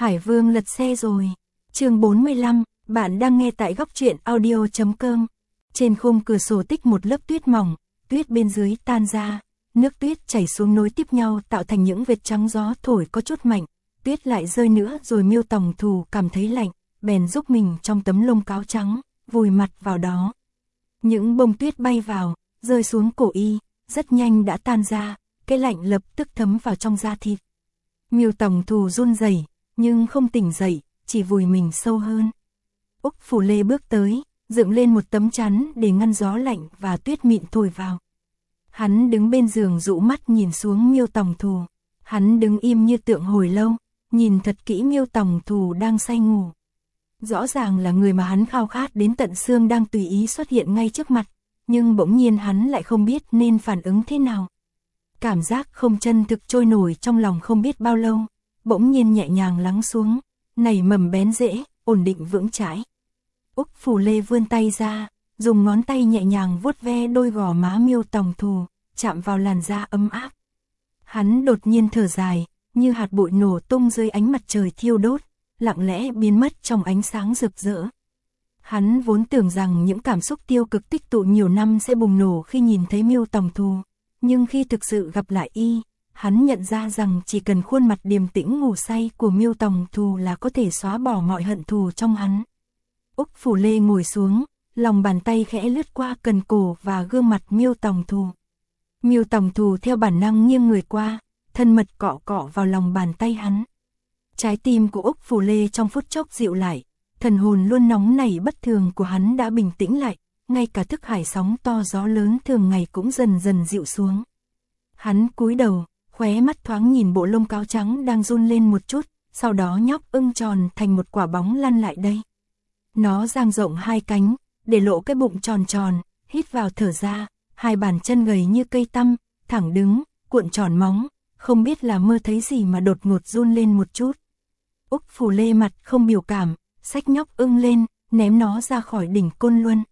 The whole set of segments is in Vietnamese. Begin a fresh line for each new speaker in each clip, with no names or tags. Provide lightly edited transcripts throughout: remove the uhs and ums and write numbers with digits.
Hải Vương lật xe rồi. Chương 45, bạn đang nghe tại góc truyện audio.com. Trên khung cửa sổ tích một lớp tuyết mỏng, tuyết bên dưới tan ra, nước tuyết chảy xuống nối tiếp nhau tạo thành những vệt trắng, gió thổi có chút mạnh, tuyết lại rơi nữa rồi Miêu Tòng Thù cảm thấy lạnh, bèn giúp mình trong tấm lông cáo trắng, vùi mặt vào đó. Những bông tuyết bay vào, rơi xuống cổ y, rất nhanh đã tan ra, cái lạnh lập tức thấm vào trong da thịt. Miêu Tòng Thù run rẩy, nhưng không tỉnh dậy, chỉ vùi mình sâu hơn. Úc Phủ Lê bước tới, dựng lên một tấm chắn để ngăn gió lạnh và tuyết mịn thổi vào. Hắn đứng bên giường dụ mắt nhìn xuống Miêu Tòng Thù. Hắn đứng im như tượng hồi lâu, nhìn thật kỹ Miêu Tòng Thù đang say ngủ. Rõ ràng là người mà hắn khao khát đến tận xương đang tùy ý xuất hiện ngay trước mặt, nhưng bỗng nhiên hắn lại không biết nên phản ứng thế nào. Cảm giác không chân thực trôi nổi trong lòng không biết bao lâu, bỗng nhiên nhẹ nhàng lắng xuống, nảy mầm bén rễ, ổn định vững chãi. Úc Phủ Lê vươn tay ra, dùng ngón tay nhẹ nhàng vuốt ve đôi gò má Miêu Tòng Thù, chạm vào làn da ấm áp. Hắn đột nhiên thở dài, như hạt bụi nổ tung dưới ánh mặt trời thiêu đốt, lặng lẽ biến mất trong ánh sáng rực rỡ. Hắn vốn tưởng rằng những cảm xúc tiêu cực tích tụ nhiều năm sẽ bùng nổ khi nhìn thấy Miêu Tòng Thù, nhưng khi thực sự gặp lại y, hắn nhận ra rằng chỉ cần khuôn mặt điềm tĩnh ngủ say của Miêu Tòng Thù là có thể xóa bỏ mọi hận thù trong hắn. Úc Phủ Lê ngồi xuống, lòng bàn tay khẽ lướt qua cần cổ và gương mặt Miêu Tòng Thù. Miêu Tòng Thù theo bản năng nghiêng người qua, thân mật cọ cọ vào lòng bàn tay hắn. Trái tim của Úc Phủ Lê trong phút chốc dịu lại, thần hồn luôn nóng nảy bất thường của hắn đã bình tĩnh lại, ngay cả thức hải sóng to gió lớn thường ngày cũng dần dần dịu xuống. Hắn cúi đầu, khóe mắt thoáng nhìn bộ lông cáo trắng đang run lên một chút, sau đó nhóc ưng tròn thành một quả bóng lăn lại đây. Nó dang rộng hai cánh, để lộ cái bụng tròn tròn, hít vào thở ra, hai bàn chân gầy như cây tăm, thẳng đứng, cuộn tròn móng, không biết là mơ thấy gì mà đột ngột run lên một chút. Úc Phủ Lê mặt không biểu cảm, xách nhóc ưng lên, ném nó ra khỏi đỉnh Côn Luân.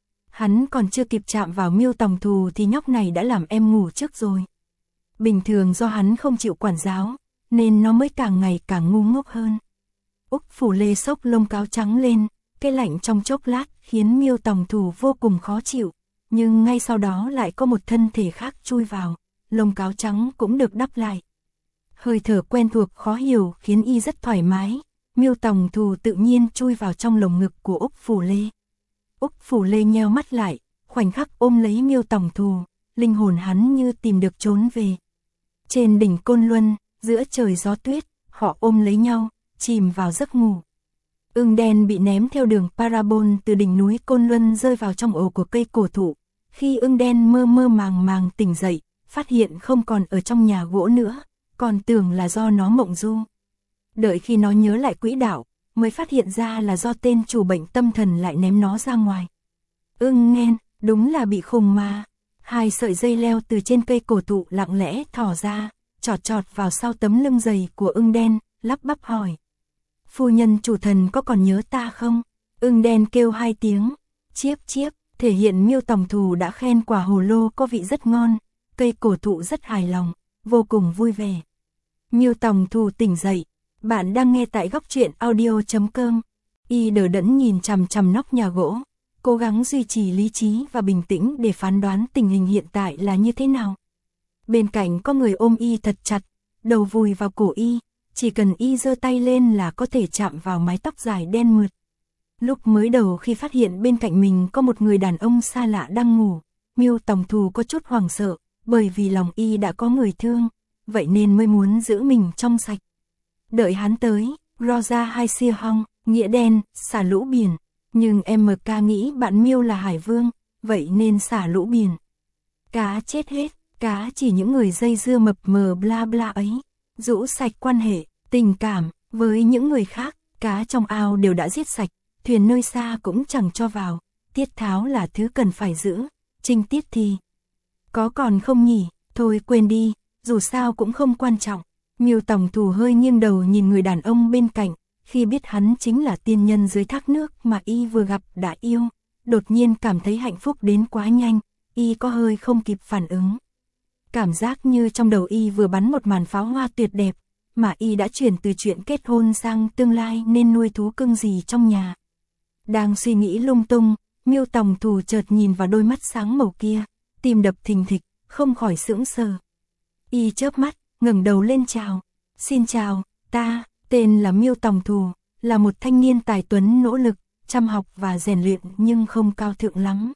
Hắn còn chưa kịp chạm vào Miêu Tòng Thù thì nhóc này đã làm em ngủ trước rồi. Bình thường do hắn không chịu quản giáo, nên nó mới càng ngày càng ngu ngốc hơn. Úc Phủ Lê xốc lông cáo trắng lên, cái lạnh trong chốc lát khiến Miêu Tòng Thù vô cùng khó chịu, nhưng ngay sau đó lại có một thân thể khác chui vào, lông cáo trắng cũng được đắp lại. Hơi thở quen thuộc khó hiểu khiến y rất thoải mái, Miêu Tòng Thù tự nhiên chui vào trong lồng ngực của Úc Phủ Lê. Úc Phủ Lê nheo mắt lại, khoảnh khắc ôm lấy Miêu Tòng Thù, linh hồn hắn như tìm được trốn về. Trên đỉnh Côn Luân, giữa trời gió tuyết, họ ôm lấy nhau, chìm vào giấc ngủ. Ưng đen bị ném theo đường parabol từ đỉnh núi Côn Luân rơi vào trong ổ của cây cổ thụ. Khi ưng đen mơ mơ màng màng tỉnh dậy, phát hiện không còn ở trong nhà gỗ nữa, còn tưởng là do nó mộng du. Đợi khi nó nhớ lại quỹ đạo, mới phát hiện ra là do tên chủ bệnh tâm thần lại ném nó ra ngoài. Ưng nghên, đúng là bị khùng mà. Hai sợi dây leo từ trên cây cổ thụ lặng lẽ thỏ ra, chọt chọt vào sau tấm lưng dày của ưng đen, lắp bắp hỏi. Phu nhân chủ thần có còn nhớ ta không? Ưng đen kêu hai tiếng, chiếp chiếp, thể hiện Miêu Tòng Thù đã khen quả hồ lô có vị rất ngon, cây cổ thụ rất hài lòng, vô cùng vui vẻ. Miêu Tòng Thù tỉnh dậy, bạn đang nghe tại góc truyện audio.com. Y đờ đẫn nhìn chằm chằm nóc nhà gỗ, cố gắng duy trì lý trí và bình tĩnh để phán đoán tình hình hiện tại là như thế nào. Bên cạnh có người ôm y thật chặt, đầu vùi vào cổ y, chỉ cần y giơ tay lên là có thể chạm vào mái tóc dài đen mượt. Lúc mới đầu khi phát hiện bên cạnh mình có một người đàn ông xa lạ đang ngủ, Miêu Tòng Thù có chút hoảng sợ, bởi vì lòng y đã có người thương, vậy nên mới muốn giữ mình trong sạch. Đợi hắn tới, Rosa hai xia hong, nghĩa đen, xả lũ biển, nhưng MK nghĩ bạn Miêu là Hải Vương, vậy nên xả lũ biển. Cá chết hết, cá chỉ những người dây dưa mập mờ bla bla ấy, rũ sạch quan hệ, tình cảm, với những người khác, cá trong ao đều đã giết sạch, thuyền nơi xa cũng chẳng cho vào, tiết tháo là thứ cần phải giữ, trinh tiết thì có còn không nhỉ, thôi quên đi, dù sao cũng không quan trọng. Miêu Tòng Thù hơi nghiêng đầu nhìn người đàn ông bên cạnh, khi biết hắn chính là tiên nhân dưới thác nước mà y vừa gặp đã yêu, đột nhiên cảm thấy hạnh phúc đến quá nhanh, y có hơi không kịp phản ứng. Cảm giác như trong đầu y vừa bắn một màn pháo hoa tuyệt đẹp, mà y đã chuyển từ chuyện kết hôn sang tương lai nên nuôi thú cưng gì trong nhà. Đang suy nghĩ lung tung, Miêu Tòng Thù chợt nhìn vào đôi mắt sáng màu kia, tim đập thình thịch, không khỏi sững sờ. Y chớp mắt, ngẩng đầu lên chào. Xin chào, ta, tên là Miêu Tòng Thù, là một thanh niên tài tuấn nỗ lực, chăm học và rèn luyện nhưng không cao thượng lắm.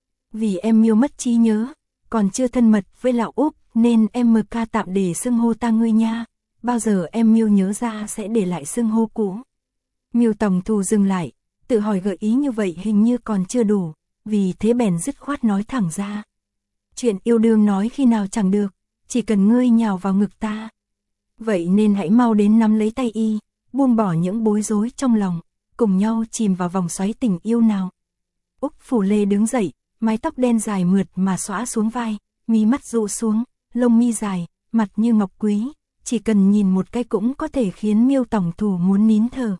Vì em Miêu mất trí nhớ, còn chưa thân mật với lão Úc nên em MK tạm để xưng hô ta ngươi nha, bao giờ em Miêu nhớ ra sẽ để lại xưng hô cũ. Miêu Tòng Thù dừng lại, tự hỏi gợi ý như vậy hình như còn chưa đủ, vì thế bèn dứt khoát nói thẳng ra. Chuyện yêu đương nói khi nào chẳng được, chỉ cần ngươi nhào vào ngực ta. Vậy nên hãy mau đến nắm lấy tay y, buông bỏ những bối rối trong lòng, cùng nhau chìm vào vòng xoáy tình yêu nào. Úc Phủ Lê đứng dậy, mái tóc đen dài mượt mà xõa xuống vai, mí mắt rụ xuống, lông mi dài, mặt như ngọc quý, chỉ cần nhìn một cái cũng có thể khiến Miêu Tòng Thù muốn nín thở.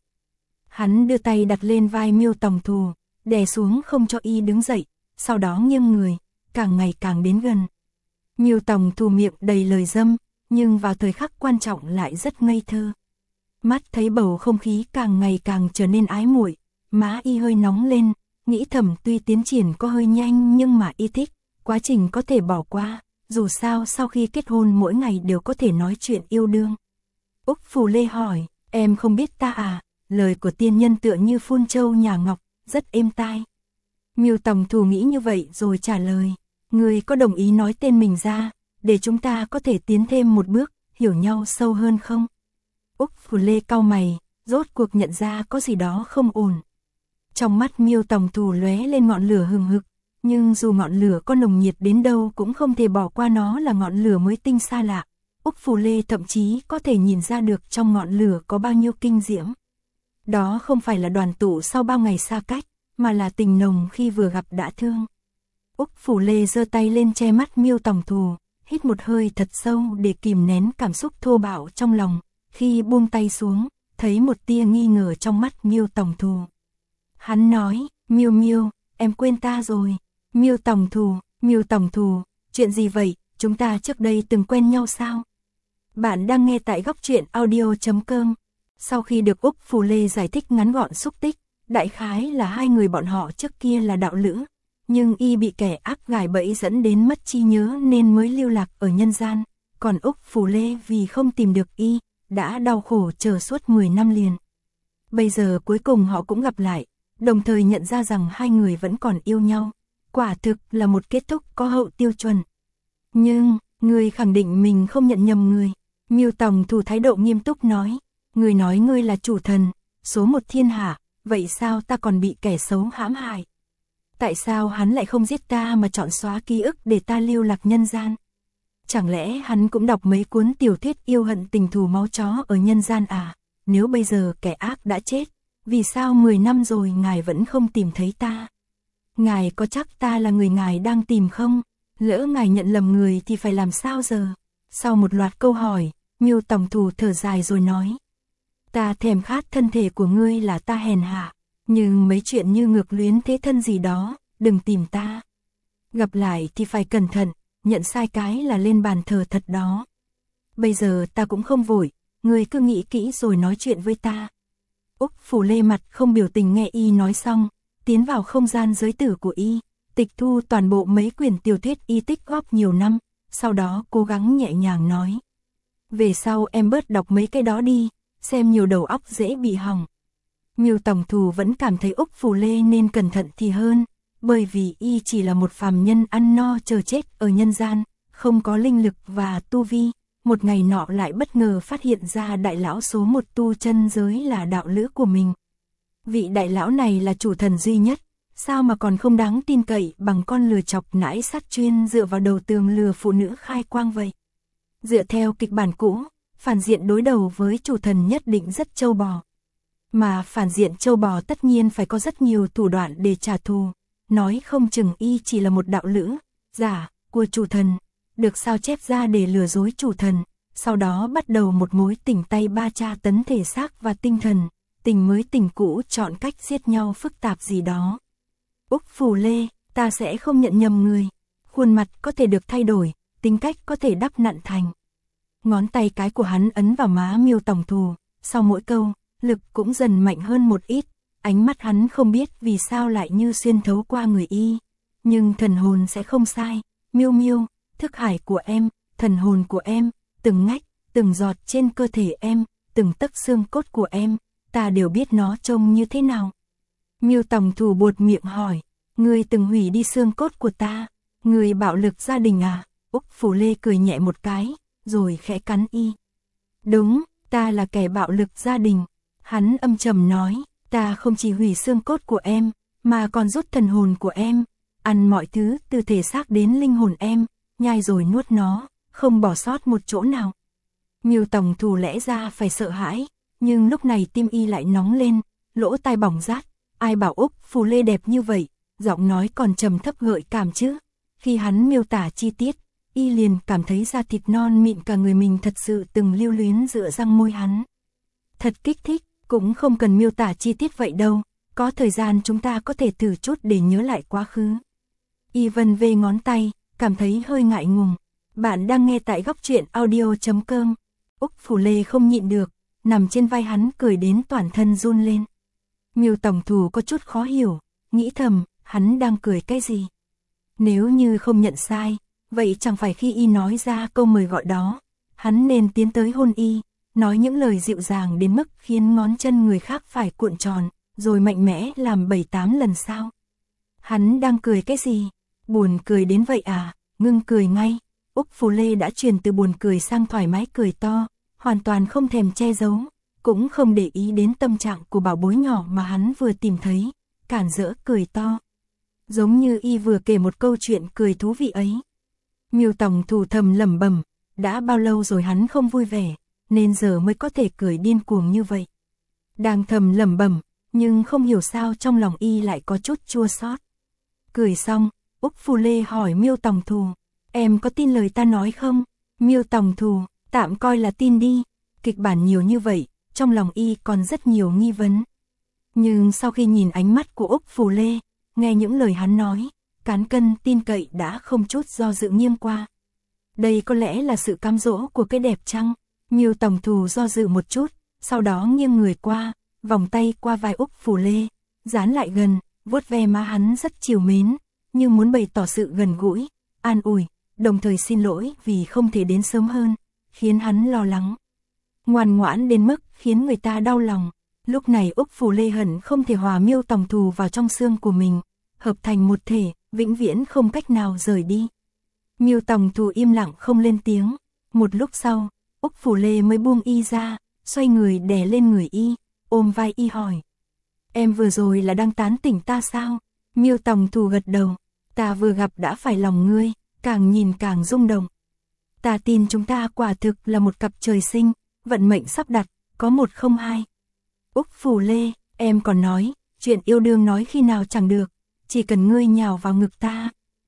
Hắn đưa tay đặt lên vai Miêu Tòng Thù, đè xuống không cho y đứng dậy, sau đó nghiêng người, càng ngày càng đến gần. Miêu Tòng Thù miệng đầy lời dâm, nhưng vào thời khắc quan trọng lại rất ngây thơ. Mắt thấy bầu không khí càng ngày càng trở nên ái muội, má y hơi nóng lên, nghĩ thầm tuy tiến triển có hơi nhanh nhưng mà y thích, quá trình có thể bỏ qua, dù sao sau khi kết hôn mỗi ngày đều có thể nói chuyện yêu đương. Úc Phủ Lê hỏi, em không biết ta à? Lời của tiên nhân tựa như phun châu nhà ngọc, rất êm tai. Miêu Tòng Thù nghĩ như vậy rồi trả lời, người có đồng ý nói tên mình ra, để chúng ta có thể tiến thêm một bước, hiểu nhau sâu hơn không? Úc Phủ Lê cau mày, rốt cuộc nhận ra có gì đó không ổn. Trong mắt Miêu Tòng Thù lóe lên ngọn lửa hừng hực, nhưng dù ngọn lửa có nồng nhiệt đến đâu cũng không thể bỏ qua nó là ngọn lửa mới tinh xa lạ. Úc Phủ Lê thậm chí có thể nhìn ra được trong ngọn lửa có bao nhiêu kinh diễm. Đó không phải là đoàn tụ sau bao ngày xa cách, mà là tình nồng khi vừa gặp đã thương. Úc Phủ Lê giơ tay lên che mắt Miêu Tòng Thù, hít một hơi thật sâu để kìm nén cảm xúc thô bạo trong lòng. Khi buông tay xuống, thấy một tia nghi ngờ trong mắt Miêu Tòng Thù. Hắn nói, Miêu Miêu, em quên ta rồi. Miêu Tòng Thù, chuyện gì vậy, chúng ta trước đây từng quen nhau sao? Bạn đang nghe tại góc truyện audio.com. Sau khi được Úc Phủ Lê giải thích ngắn gọn xúc tích, đại khái là hai người bọn họ trước kia là đạo lữ, nhưng y bị kẻ ác gài bẫy dẫn đến mất trí nhớ nên mới lưu lạc ở nhân gian, còn Úc Phủ Lê vì không tìm được y, đã đau khổ chờ suốt 10 năm liền. Bây giờ cuối cùng họ cũng gặp lại, đồng thời nhận ra rằng hai người vẫn còn yêu nhau, quả thực là một kết thúc có hậu tiêu chuẩn. Nhưng, người khẳng định mình không nhận nhầm người. Miêu Tòng Thù thái độ nghiêm túc nói, người nói ngươi là chủ thần, số một thiên hạ, vậy sao ta còn bị kẻ xấu hãm hại? Tại sao hắn lại không giết ta mà chọn xóa ký ức để ta lưu lạc nhân gian? Chẳng lẽ hắn cũng đọc mấy cuốn tiểu thuyết yêu hận tình thù máu chó ở nhân gian à? Nếu bây giờ kẻ ác đã chết, vì sao 10 năm rồi ngài vẫn không tìm thấy ta? Ngài có chắc ta là người ngài đang tìm không? Lỡ ngài nhận lầm người thì phải làm sao giờ? Sau một loạt câu hỏi, Miêu Tòng Thù thở dài rồi nói. Ta thèm khát thân thể của ngươi là ta hèn hạ, nhưng mấy chuyện như ngược luyến thế thân gì đó, đừng tìm ta. Gặp lại thì phải cẩn thận, nhận sai cái là lên bàn thờ thật đó. Bây giờ ta cũng không vội, ngươi cứ nghĩ kỹ rồi nói chuyện với ta. Úc Phủ Lê mặt không biểu tình nghe y nói xong, tiến vào không gian giới tử của y, tịch thu toàn bộ mấy quyển tiểu thuyết y tích góp nhiều năm, sau đó cố gắng nhẹ nhàng nói. Về sau em bớt đọc mấy cái đó đi, xem nhiều đầu óc dễ bị hỏng. Miêu Tòng Thù vẫn cảm thấy Úc Phủ Lê nên cẩn thận thì hơn, bởi vì y chỉ là một phàm nhân ăn no chờ chết ở nhân gian, không có linh lực và tu vi. Một ngày nọ lại bất ngờ phát hiện ra đại lão số một tu chân giới là đạo lữ của mình. Vị đại lão này là chủ thần duy nhất, sao mà còn không đáng tin cậy bằng con lừa chọc nãi sát chuyên dựa vào đầu tường lừa phụ nữ khai quang vậy. Dựa theo kịch bản cũ, phản diện đối đầu với chủ thần nhất định rất trâu bò. Mà phản diện trâu bò tất nhiên phải có rất nhiều thủ đoạn để trả thù, nói không chừng y chỉ là một đạo lữ giả của chủ thần, được sao chép ra để lừa dối chủ thần, sau đó bắt đầu một mối tình tay ba tra tấn thể xác và tinh thần, tình mới tình cũ chọn cách giết nhau phức tạp gì đó. Úc Phủ Lê, ta sẽ không nhận nhầm người, khuôn mặt có thể được thay đổi, tính cách có thể đắp nặn thành. Ngón tay cái của hắn ấn vào má Miêu Tổng Thù, sau mỗi câu, lực cũng dần mạnh hơn một ít, ánh mắt hắn không biết vì sao lại như xuyên thấu qua người y. Nhưng thần hồn sẽ không sai, Miêu Miêu, thức hải của em, thần hồn của em, từng ngách, từng giọt trên cơ thể em, từng tấc xương cốt của em, ta đều biết nó trông như thế nào. Miêu Tổng Thù buột miệng hỏi, ngươi từng hủy đi xương cốt của ta, ngươi bạo lực gia đình à? Úc Phủ Lê cười nhẹ một cái, rồi khẽ cắn y. Đúng, ta là kẻ bạo lực gia đình. Hắn âm trầm nói, ta không chỉ hủy xương cốt của em, mà còn rút thần hồn của em, ăn mọi thứ từ thể xác đến linh hồn em, nhai rồi nuốt nó, không bỏ sót một chỗ nào. Miêu Tổng Thù lẽ ra phải sợ hãi, nhưng lúc này tim y lại nóng lên, lỗ tai bỏng rát. Ai bảo Úc Phủ Lê đẹp như vậy, giọng nói còn trầm thấp gợi cảm chứ. Khi hắn miêu tả chi tiết, y liền cảm thấy da thịt non mịn cả người mình thật sự từng lưu luyến dựa răng môi hắn. Thật kích thích, cũng không cần miêu tả chi tiết vậy đâu, có thời gian chúng ta có thể thử chút để nhớ lại quá khứ. Y vân vê ngón tay, cảm thấy hơi ngại ngùng. Bạn đang nghe tại góc truyện audio.com. Úc Phủ Lê không nhịn được, nằm trên vai hắn cười đến toàn thân run lên. Miêu Tổng Thù có chút khó hiểu, nghĩ thầm, hắn đang cười cái gì? Nếu như không nhận sai, vậy chẳng phải khi y nói ra câu mời gọi đó, hắn nên tiến tới hôn y, nói những lời dịu dàng đến mức khiến ngón chân người khác phải cuộn tròn, rồi mạnh mẽ làm 7-8 lần sao? Hắn đang cười cái gì? Buồn cười đến vậy à? Ngưng cười ngay. Úc Phủ Lê đã chuyển từ buồn cười sang thoải mái cười to, hoàn toàn không thèm che giấu, cũng không để ý đến tâm trạng của bảo bối nhỏ mà hắn vừa tìm thấy, cản rỡ cười to. Giống như y vừa kể một câu chuyện cười thú vị ấy. Miêu Tổng Thù thầm lẩm bẩm, đã bao lâu rồi hắn không vui vẻ, nên giờ mới có thể cười điên cuồng như vậy. Đang thầm lẩm bẩm, nhưng không hiểu sao trong lòng y lại có chút chua xót. Cười xong, Úc Phủ Lê hỏi Miêu Tổng Thù, em có tin lời ta nói không? Miêu Tổng Thù, tạm coi là tin đi. Kịch bản nhiều như vậy, trong lòng y còn rất nhiều nghi vấn. Nhưng sau khi nhìn ánh mắt của Úc Phủ Lê, nghe những lời hắn nói, cán cân tin cậy đã không chút do dự nghiêng qua. Đây có lẽ là sự cám dỗ của cái đẹp chăng? Miêu Tổng Thù do dự một chút, sau đó nghiêng người qua, vòng tay qua vai Úc Phủ Lê, dán lại gần, vuốt ve má hắn rất trìu mến, như muốn bày tỏ sự gần gũi, an ủi, đồng thời xin lỗi vì không thể đến sớm hơn, khiến hắn lo lắng. Ngoan ngoãn đến mức khiến người ta đau lòng. Lúc này Úc Phủ Lê hận không thể hòa Miêu Tổng Thù vào trong xương của mình, hợp thành một thể, vĩnh viễn không cách nào rời đi. Miêu Tổng Thù im lặng không lên tiếng. Một lúc sau, Úc Phủ Lê mới buông y ra, xoay người đè lên người y, ôm vai y hỏi. Em vừa rồi là đang tán tỉnh ta sao? Miêu Tổng Thù gật đầu. Ta vừa gặp đã phải lòng ngươi, càng nhìn càng rung động. Ta tin chúng ta quả thực là một cặp trời sinh, vận mệnh sắp đặt, có một không hai. Úc Phủ Lê, em còn nói, chuyện yêu đương nói khi nào chẳng được, chỉ cần ngươi nhào vào ngực ta.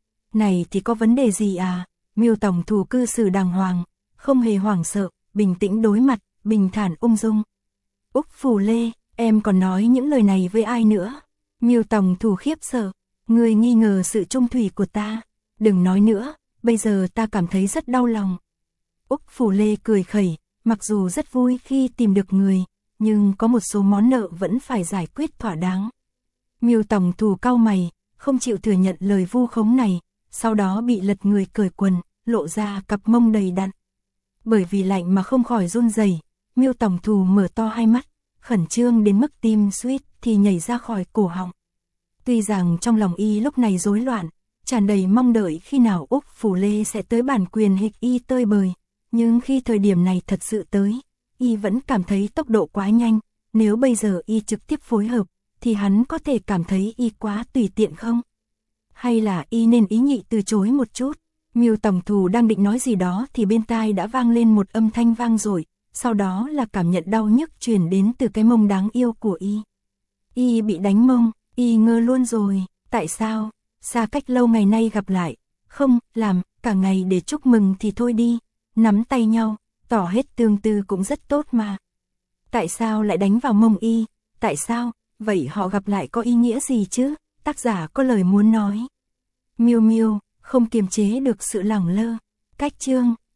Này thì có vấn đề gì à? Miêu Tổng Thù cư xử đàng hoàng, không hề hoảng sợ, bình tĩnh đối mặt, bình thản ung dung. Úc Phủ Lê, em còn nói những lời này với ai nữa? Miêu Tổng Thù khiếp sợ, ngươi nghi ngờ sự trung thủy của ta. Đừng nói nữa, bây giờ ta cảm thấy rất đau lòng. Úc Phủ Lê cười khẩy, mặc dù rất vui khi tìm được người, nhưng có một số món nợ vẫn phải giải quyết thỏa đáng. Miêu Tổng Thù cau mày, không chịu thừa nhận lời vu khống này, sau đó bị lật người cởi quần, lộ ra cặp mông đầy đặn. Bởi vì lạnh mà không khỏi run rẩy, Miêu Tổng Thù mở to hai mắt, khẩn trương đến mức tim suýt thì nhảy ra khỏi cổ họng. Tuy rằng trong lòng y lúc này rối loạn, tràn đầy mong đợi khi nào Úc Phủ Lê sẽ tới bản quyền hịch y tơi bời, nhưng khi thời điểm này thật sự tới, y vẫn cảm thấy tốc độ quá nhanh, nếu bây giờ y trực tiếp phối hợp, thì hắn có thể cảm thấy y quá tùy tiện không? Hay là y nên ý nhị từ chối một chút? Miêu Tổng Thù đang định nói gì đó thì bên tai đã vang lên một âm thanh vang dội, sau đó là cảm nhận đau nhức truyền đến từ cái mông đáng yêu của y. Y bị đánh mông, y ngơ luôn rồi, tại sao? Xa cách lâu ngày nay gặp lại, không, làm, cả ngày để chúc mừng thì thôi đi, nắm tay nhau, tỏ hết tương tư cũng rất tốt mà. Tại sao lại đánh vào mông y? Tại sao? Vậy họ gặp lại có ý nghĩa gì chứ? Tác giả có lời muốn nói. Miêu Miêu, không kiềm chế được sự lẳng lơ. Cách chương